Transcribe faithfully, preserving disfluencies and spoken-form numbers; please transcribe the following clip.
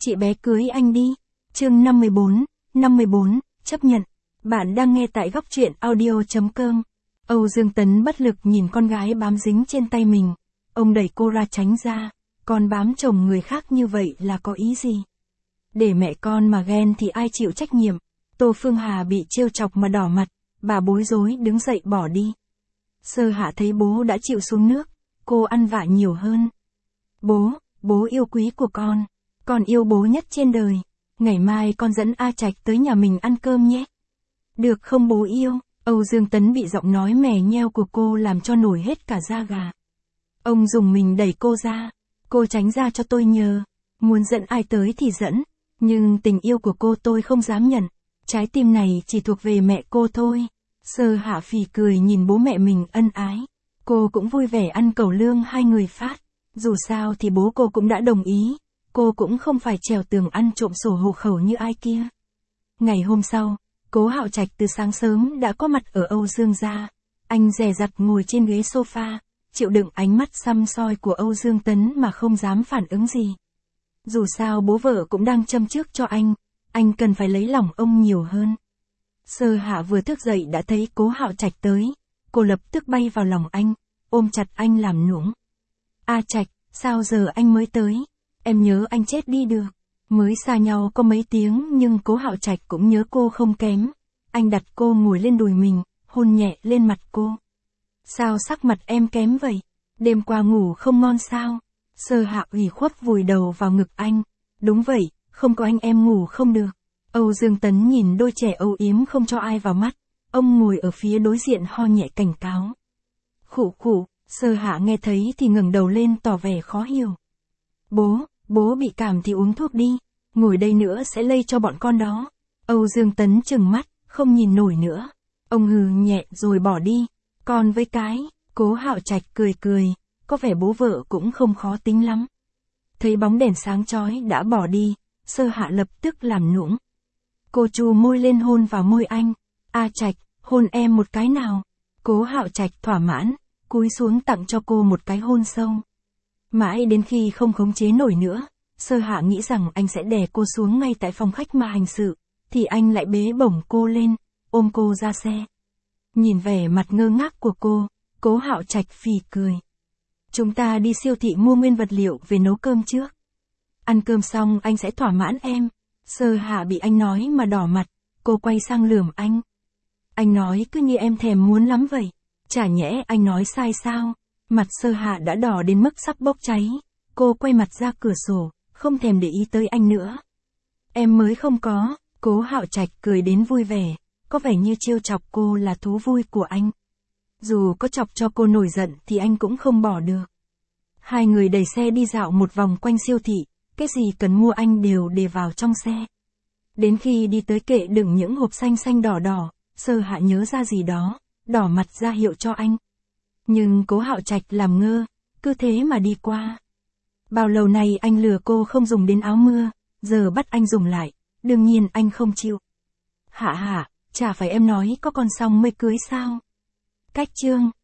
chị bé cưới anh đi. Chương năm mươi bốn, năm mươi bốn, chấp nhận. Bạn đang nghe tại góc truyện audio chấm com. Âu Dương Tấn bất lực nhìn con gái bám dính trên tay mình. Ông đẩy cô ra tránh ra. Con bám chồng người khác như vậy là có ý gì? Để mẹ con mà ghen thì ai chịu trách nhiệm? Tô Phương Hà bị trêu chọc mà đỏ mặt. Bà bối rối đứng dậy bỏ đi. Sơ Hạ thấy bố đã chịu xuống nước. Cô ăn vạ nhiều hơn. Bố, bố yêu quý của con. Con yêu bố nhất trên đời. Ngày mai con dẫn A Trạch tới nhà mình ăn cơm nhé. Được không bố yêu? Âu Dương Tấn bị giọng nói mè nheo của cô làm cho nổi hết cả da gà. Ông dùng mình đẩy cô ra. Cô tránh ra cho tôi nhờ. Muốn dẫn ai tới thì dẫn. Nhưng tình yêu của cô tôi không dám nhận. Trái tim này chỉ thuộc về mẹ cô thôi. Sơ Hạ phì cười nhìn bố mẹ mình ân ái. Cô cũng vui vẻ ăn cẩu lương hai người phát. Dù sao thì bố cô cũng đã đồng ý. Cô cũng không phải trèo tường ăn trộm sổ hộ khẩu như ai kia. Ngày hôm sau, Cố Hạo Trạch từ sáng sớm đã có mặt ở Âu Dương gia. Anh dè dặt ngồi trên ghế sofa, chịu đựng ánh mắt săm soi của Âu Dương Tấn mà không dám phản ứng gì. Dù sao bố vợ cũng đang châm trước cho anh, anh cần phải lấy lòng ông nhiều hơn. Sơ Hạ vừa thức dậy đã thấy Cố Hạo Trạch tới, cô lập tức bay vào lòng anh, ôm chặt anh làm nũng. A Trạch, sao giờ anh mới tới? Em nhớ anh chết đi được. Mới xa nhau có mấy tiếng nhưng Cố Hạo Trạch cũng nhớ cô không kém. Anh đặt cô ngồi lên đùi mình, hôn nhẹ lên mặt cô. Sao sắc mặt em kém vậy? Đêm qua ngủ không ngon sao? Sơ Hạ ủy khuất vùi đầu vào ngực anh. Đúng vậy, không có anh em ngủ không được. Âu Dương Tấn nhìn đôi trẻ âu yếm không cho ai vào mắt. Ông ngồi ở phía đối diện ho nhẹ cảnh cáo. Khụ khụ, Sơ Hạ nghe thấy thì ngẩng đầu lên tỏ vẻ khó hiểu. Bố, bố bị cảm thì uống thuốc đi. Ngồi đây nữa sẽ lây cho bọn con đó. Âu Dương Tấn trừng mắt, không nhìn nổi nữa. Ông hừ nhẹ rồi bỏ đi. Còn với cái, Cố Hạo Trạch cười cười, có vẻ bố vợ cũng không khó tính lắm. Thấy bóng đèn sáng chói đã bỏ đi, Sơ Hạ lập tức làm nũng. Cô chu môi lên hôn vào môi anh. A Trạch, hôn em một cái nào. Cố Hạo Trạch thỏa mãn, cúi xuống tặng cho cô một cái hôn sâu. Mãi đến khi không khống chế nổi nữa, Sơ Hạ nghĩ rằng anh sẽ đè cô xuống ngay tại phòng khách mà hành sự, thì anh lại bế bổng cô lên, ôm cô ra xe. Nhìn vẻ mặt ngơ ngác của cô, Cố Hạo Trạch phì cười. Chúng ta đi siêu thị mua nguyên vật liệu về nấu cơm trước. Ăn cơm xong anh sẽ thỏa mãn em. Sơ Hạ bị anh nói mà đỏ mặt, cô quay sang lườm anh. Anh nói cứ như em thèm muốn lắm vậy. Chả nhẽ anh nói sai sao? Mặt Sơ Hạ đã đỏ đến mức sắp bốc cháy. Cô quay mặt ra cửa sổ, không thèm để ý tới anh nữa. Em mới không có. Cố Hạo Trạch cười đến vui vẻ, có vẻ như trêu chọc cô là thú vui của anh. Dù có chọc cho cô nổi giận thì anh cũng không bỏ được. Hai người đẩy xe đi dạo một vòng quanh siêu thị, cái gì cần mua anh đều để vào trong xe. Đến khi đi tới kệ đựng những hộp xanh xanh đỏ đỏ, Sơ Hạ nhớ ra gì đó, đỏ mặt ra hiệu cho anh. Nhưng Cố Hạo Trạch làm ngơ, cứ thế mà đi qua. Bao lâu nay anh lừa cô không dùng đến áo mưa, giờ bắt anh dùng lại, đương nhiên anh không chịu. Hạ hạ, chả phải em nói có con xong mới cưới sao? Cách chương.